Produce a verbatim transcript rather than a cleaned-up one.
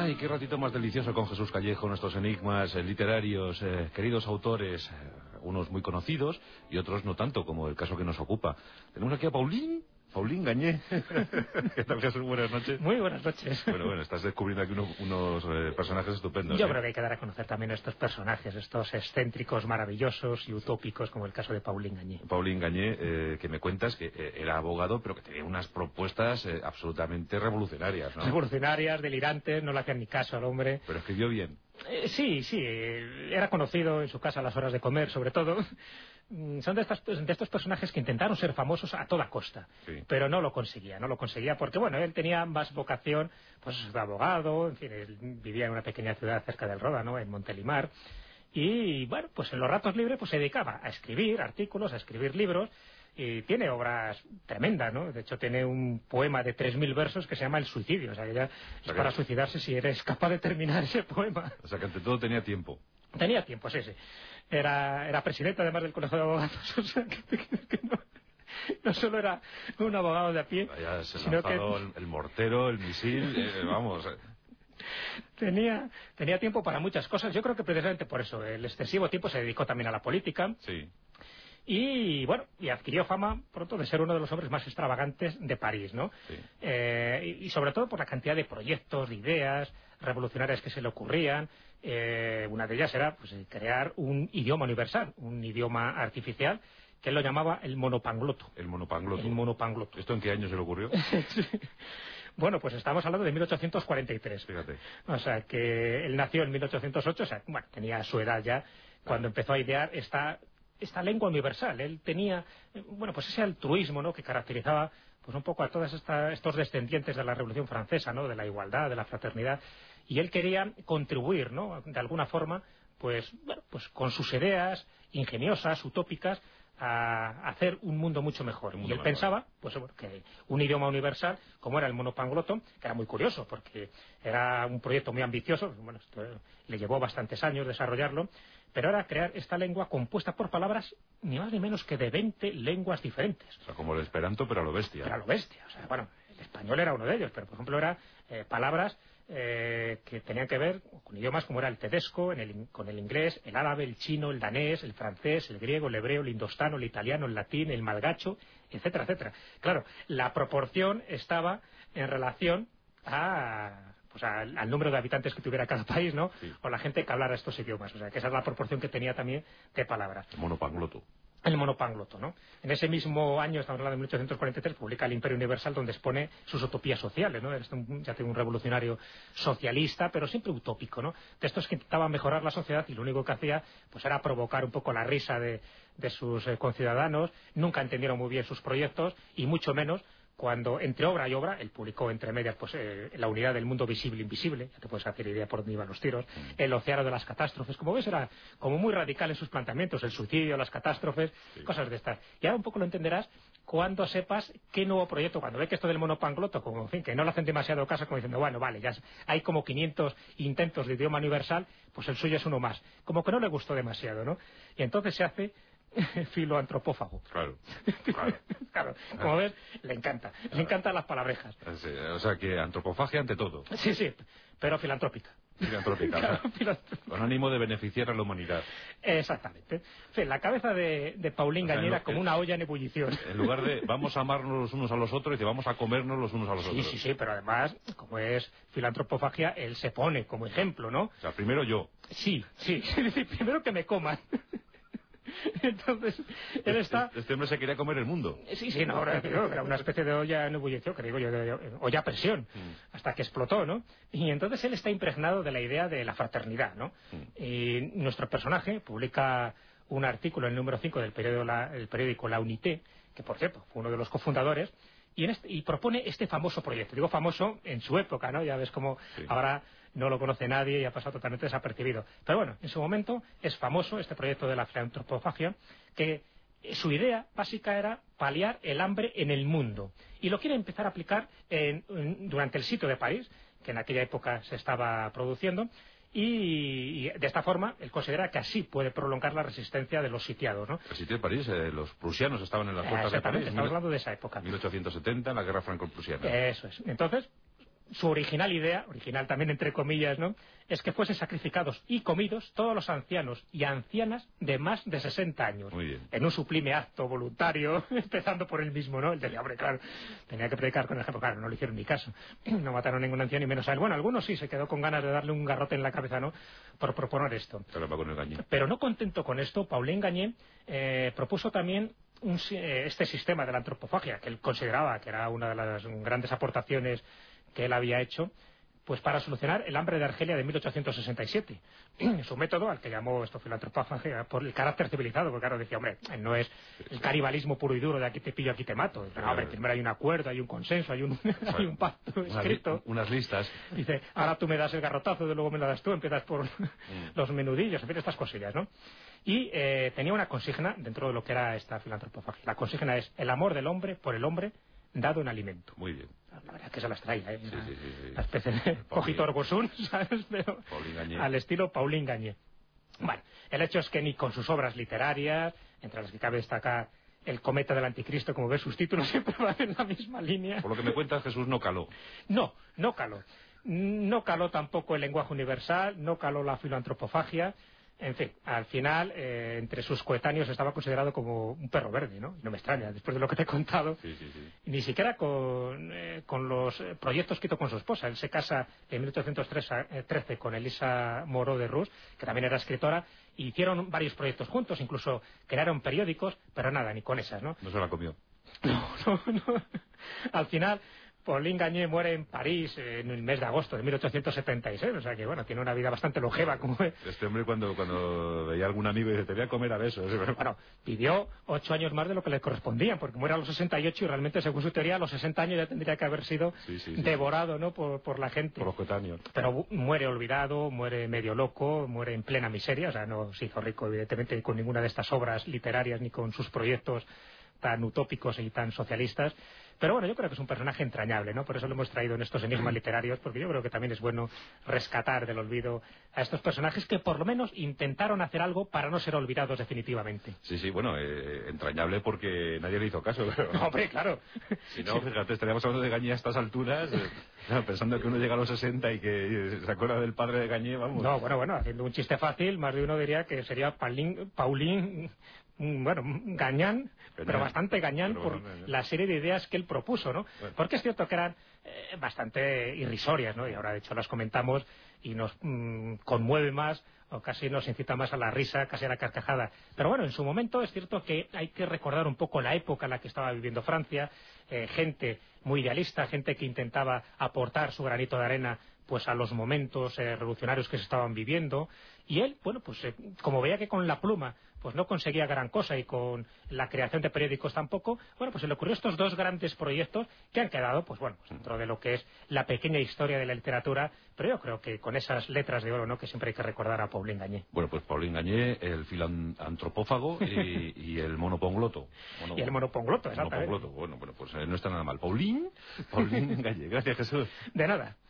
Ay, qué ratito más delicioso con Jesús Callejo, nuestros enigmas eh, literarios, eh, queridos autores, eh, unos muy conocidos y otros no tanto, como el caso que nos ocupa. Tenemos aquí a Paulín, Paulín Gañé. ¿Qué tal, Jesús? Buenas noches. Muy buenas noches. Bueno, bueno, estás descubriendo aquí uno, unos eh, personajes estupendos. Yo ¿eh? creo que hay que dar a conocer también a estos personajes, estos excéntricos, maravillosos y utópicos, como el caso de Paulín Gañé. Paulín Gañé, eh, que me cuentas que eh, era abogado, pero que tenía unas propuestas eh, absolutamente revolucionarias, ¿no? Revolucionarias, delirantes, no le hacían ni caso al hombre. Pero escribió bien. Eh, sí, sí, eh, era conocido en su casa a las horas de comer, sobre todo. Son de, estas, de estos personajes que intentaron ser famosos a toda costa, sí. Pero no lo conseguía, no lo conseguía porque, bueno, él tenía más vocación, pues, de abogado, en fin, él vivía en una pequeña ciudad cerca del Ródano, en Montelimar, y, bueno, pues en los ratos libres pues se dedicaba a escribir artículos, a escribir libros, y tiene obras tremendas, ¿no? De hecho, tiene un poema de tres mil versos que se llama El suicidio, o sea, que ya es para suicidarse si eres capaz de terminar ese poema. O sea, que ante todo tenía tiempo. Tenía tiempo, sí, sí. Era, era presidente además del Colegio de Abogados, o sea, que, que, que no, no solo era un abogado de a pie, Vaya, se sino que... el, el mortero, el misil, eh, vamos... Tenía, tenía tiempo para muchas cosas. Yo creo que precisamente por eso, el excesivo tiempo se dedicó también a la política. Sí. Y bueno, y adquirió fama pronto de ser uno de los hombres más extravagantes de París, ¿no? Sí. Eh, y, y sobre todo por la cantidad de proyectos, de ideas revolucionarias que se le ocurrían. Eh, una de ellas era pues, crear un idioma universal, un idioma artificial, que él lo llamaba el monopangloto. El monopangloto. El monopangloto. ¿Esto en qué año se le ocurrió? Sí. Bueno, pues estamos hablando de mil ochocientos cuarenta y tres. Fíjate. O sea, que él nació en mil ochocientos ocho, o sea, bueno, tenía su edad ya cuando empezó a idear esta... esta lengua universal. Él tenía, bueno, pues ese altruismo, ¿no?, que caracterizaba pues un poco a todos esta, estos descendientes de la Revolución Francesa, ¿no?, de la igualdad, de la fraternidad, y él quería contribuir, ¿no?, de alguna forma, pues, bueno, pues con sus ideas ingeniosas, utópicas, a hacer un mundo mucho mejor. Mundo y él mejor. pensaba pues bueno, que un idioma universal, como era el monopangloto, que era muy curioso, porque era un proyecto muy ambicioso, bueno, esto le llevó bastantes años desarrollarlo, pero era crear esta lengua compuesta por palabras ni más ni menos que de veinte lenguas diferentes. O sea, como el esperanto, pero a lo bestia. Pero a lo bestia. O sea, bueno, el español era uno de ellos, pero por ejemplo era eh, palabras eh, que tenían que ver con idiomas como era el tedesco, en el, con el inglés, el árabe, el chino, el danés, el francés, el griego, el hebreo, el indostano, el italiano, el latín, el malgacho, etcétera, etcétera. Claro, la proporción estaba en relación a... pues al, al número de habitantes que tuviera cada país, ¿no? Sí. O la gente que hablara estos idiomas. O sea, que esa es la proporción que tenía también de palabras. El monopangloto. El monopangloto, ¿no? En ese mismo año, estamos hablando de mil ochocientos cuarenta y tres, publica El Imperio Universal, donde expone sus utopías sociales, ¿no? Es un, ya tengo un revolucionario socialista, pero siempre utópico, ¿no? De estos que intentaban mejorar la sociedad y lo único que hacía pues era provocar un poco la risa de, de sus eh, conciudadanos. Nunca entendieron muy bien sus proyectos y mucho menos cuando entre obra y obra, él publicó entre medias pues eh, la unidad del mundo visible e invisible, ya te puedes hacer idea por dónde iban los tiros, mm. el océano de las catástrofes, como ves era como muy radical en sus planteamientos, el suicidio, las catástrofes, sí. Cosas de estas. Y ahora un poco lo entenderás cuando sepas qué nuevo proyecto, cuando ve que esto del monopangloto, como en fin, que no le hacen demasiado caso, como diciendo, bueno, vale, ya hay como quinientos intentos de idioma universal, pues el suyo es uno más. Como que no le gustó demasiado, ¿no? Y entonces se hace filoantropófago. Claro, claro. Claro, como ves, le encanta. Le encantan las palabrejas. Sí, o sea, que antropofagia ante todo. Sí, sí, pero filantrópica. Filantrópica, claro, filantrópica. Con ánimo de beneficiar a la humanidad. Exactamente. En fin, la cabeza de, de Paulín o sea, Gañé era como una olla en ebullición. En lugar de vamos a amarnos los unos a los otros, dice vamos a comernos los unos a los sí, otros. Sí, sí, sí, pero además, como es filantropofagia, él se pone como ejemplo, ¿no? O sea, primero yo. Sí, sí, primero que me coman. Entonces, él está... Este hombre se quería comer el mundo. Sí, sí, no, era una especie de olla en ebullición, que digo yo, de olla a presión, mm. hasta que explotó, ¿no? Y entonces él está impregnado de la idea de la fraternidad, ¿no? Mm. Y nuestro personaje publica un artículo en el número cinco del periódico La, el periódico La Unité, que por cierto, fue uno de los cofundadores, y, en este, y propone este famoso proyecto. Digo famoso en su época, ¿no? Ya ves cómo sí. Ahora no lo conoce nadie y ha pasado totalmente desapercibido. Pero bueno, en su momento es famoso este proyecto de la filantropofagia, que su idea básica era paliar el hambre en el mundo. Y lo quiere empezar a aplicar en, en, durante el sitio de París, que en aquella época se estaba produciendo, y, y de esta forma él considera que así puede prolongar la resistencia de los sitiados, ¿no? El sitio de París, eh, los prusianos estaban en las puertas de París. Estamos hablando de esa época. mil ochocientos setenta, la guerra franco-prusiana. Eso es. Entonces, su original idea, original también entre comillas, ¿no?, es que fuesen sacrificados y comidos todos los ancianos y ancianas de más de sesenta años. Muy bien. En un sublime acto voluntario, empezando por él mismo, ¿no? Él decía, hombre, claro, tenía que predicar con el ejemplo, claro, no le hicieron ni caso. No mataron a ningún anciano ni menos a él. Bueno, algunos sí, se quedó con ganas de darle un garrote en la cabeza, ¿no?, por proponer esto. Pero, con el Gagné. Pero no contento con esto, Paulin Gagné eh, propuso también un, eh, este sistema de la antropofagia, que él consideraba que era una de las grandes aportaciones que él había hecho, pues para solucionar el hambre de Argelia de mil ochocientos sesenta y siete. Su método, al que llamó esto filantropofagia, por el carácter civilizado, porque claro, decía, hombre, no es el canibalismo puro y duro de aquí te pillo, aquí te mato. No, hombre, primero hay un acuerdo, hay un consenso, hay un, hay un pacto escrito. Unas listas. Dice, ahora tú me das el garrotazo, de luego me lo das tú, empiezas por mm. los menudillos, en fin, estas cosillas, ¿no? Y eh, tenía una consigna dentro de lo que era esta filantropofagia. La consigna es el amor del hombre por el hombre dado en alimento. Muy bien. La verdad es que se las traía, ¿eh? Sí, Una, sí, sí, sí. una especie de cogitor Gosun, ¿sabes? Pero al estilo Paulin Gagné. Bueno, el hecho es que ni con sus obras literarias, entre las que cabe destacar El cometa del anticristo, como ves, sus títulos siempre van en la misma línea. Por lo que me cuentas, Jesús no caló. No, no caló. No caló tampoco el lenguaje universal, no caló la filoantropofagia. En fin, al final, eh, entre sus coetáneos estaba considerado como un perro verde, ¿no? Y no me extraña, después de lo que te he contado. Sí, sí, sí. Ni siquiera con, eh, con los proyectos que hizo con su esposa. Él se casa en mil ochocientos trece con Elisa Moreau de Rus, que también era escritora, y hicieron varios proyectos juntos, incluso crearon periódicos, pero nada, ni con esas, ¿no? No se la comió. No, no, no. Al final, Paulin Gagné muere en París en el mes de agosto de mil ochocientos setenta y seis, o sea que, bueno, tiene una vida bastante longeva. Como... Este hombre cuando, cuando veía a algún amigo dice, te voy a comer a besos. Bueno, vivió ocho años más de lo que le correspondían, porque muere a los sesenta y ocho y realmente, según su teoría, a los sesenta años ya tendría que haber sido sí, sí, sí, devorado, ¿no?, por, por la gente. Por los coetáneos. Pero muere olvidado, muere medio loco, muere en plena miseria, o sea, no se hizo rico, evidentemente, con ninguna de estas obras literarias ni con sus proyectos tan utópicos y tan socialistas. Pero bueno, yo creo que es un personaje entrañable, ¿no? Por eso lo hemos traído en estos enigmas literarios, porque yo creo que también es bueno rescatar del olvido a estos personajes que por lo menos intentaron hacer algo para no ser olvidados definitivamente. Sí, sí, bueno, eh, entrañable porque nadie le hizo caso. Pero... No, hombre, claro. Si no, fíjate, estaríamos hablando de Gagné a estas alturas, eh, no, pensando que uno llega a los sesenta y que se acuerda del padre de Gagné, vamos. No, bueno, bueno, haciendo un chiste fácil, más de uno diría que sería Paulin... Paulin bueno, gañán, pero bastante gañán pero por bueno, la serie de ideas que él propuso, ¿no? Bueno. Porque es cierto que eran eh, bastante irrisorias, ¿no? Y ahora, de hecho, las comentamos y nos mmm, conmueve más, o casi nos incita más a la risa, casi a la carcajada. Pero bueno, en su momento es cierto que hay que recordar un poco la época en la que estaba viviendo Francia, eh, gente muy idealista, gente que intentaba aportar su granito de arena pues a los momentos eh, revolucionarios que se estaban viviendo, y él, bueno, pues eh, como veía que con la pluma pues no conseguía gran cosa y con la creación de periódicos tampoco, bueno, pues se le ocurrió estos dos grandes proyectos que han quedado, pues bueno, pues dentro de lo que es la pequeña historia de la literatura, pero yo creo que con esas letras de oro, ¿no?, que siempre hay que recordar a Paulin Gagné. Bueno, pues Paulin Gagné, el filantropófago y, y el monopongloto. Mono... Y el monopongloto, exactamente. Monopongloto. Bueno, bueno, pues eh, no está nada mal. Paulin, Paulin Gagné. Gracias, Jesús. De nada.